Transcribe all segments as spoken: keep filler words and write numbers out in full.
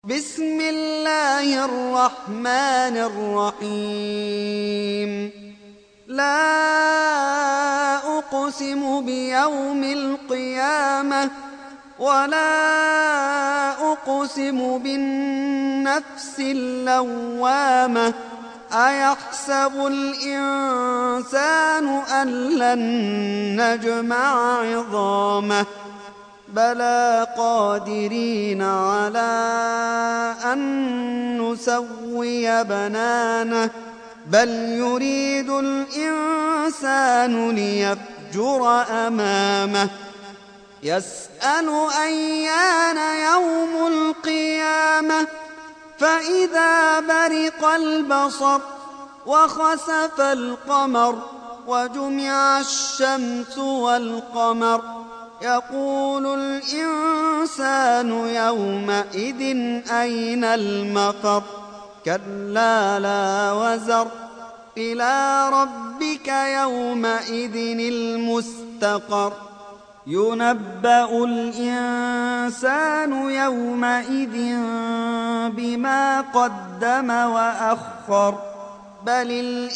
بسم الله الرحمن الرحيم لا أقسم بيوم القيامة ولا أقسم بالنفس اللوامة أيحسب الإنسان أن لن نجمع عظامه بلى قادرين على أن نسوي بنانه بل يريد الإنسان ليفجر أمامه يسأل أيان يوم القيامة فإذا برق البصر وخسف القمر وجمع الشمس والقمر يقول الإنسان يومئذ أين المفر كلا لا وزر إلى ربك يومئذ المستقر ينبأ الإنسان يومئذ بما قدم وأخر بل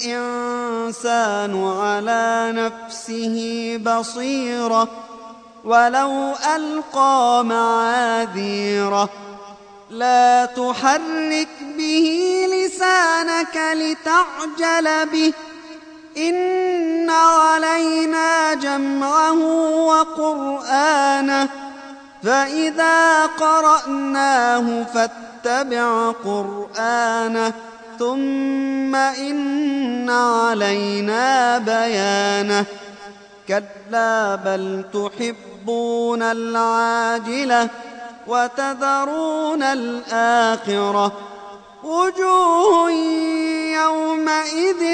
الإنسان على نفسه بصيرة ولو ألقى معاذيره لا تحرك به لسانك لتعجل به إن علينا جمعه وقرآنه فإذا قرأناه فاتبع قرآنه ثم إن علينا بيانه كلا بل تحبون العاجلة وتذرون الآخرة وجوه يومئذ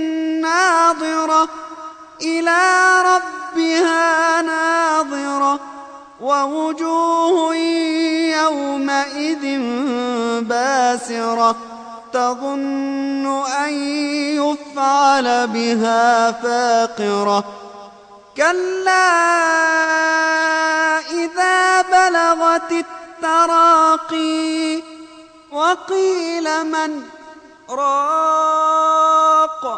ناظرة إلى ربها ناظرة ووجوه يومئذ باسرة تظن أن يفعل بها فاقرة كلا إذا بلغت التراقي وقيل من راق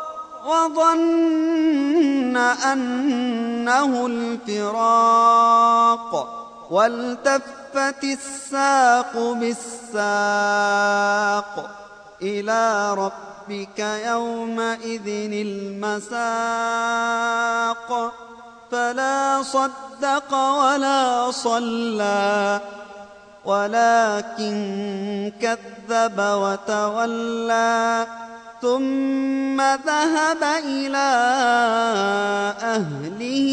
وظن أنه الفراق والتفت الساق بالساق إلى ربك يومئذ المساق فلا صدق ولا صلى ولكن كذب وتولى ثم ذهب إلى أهله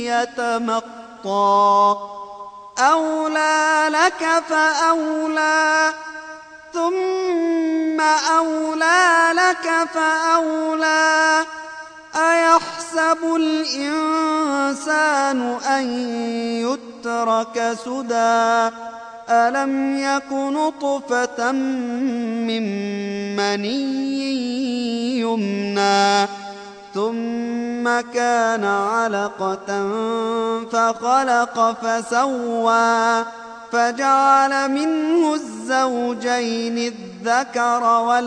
يتمطى أولى لك فأولى ثم أولى لك فأولى أيحسب الإنسان أن يترك سدى ألم يك نطفة من مني يمنى ثم كان علقة فخلق فسوى فجعل منه الزوجين الذكر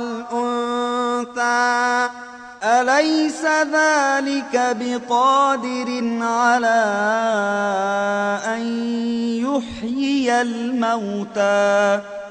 والأنثى أليس ذلك بقادر على أن يحيي الموتى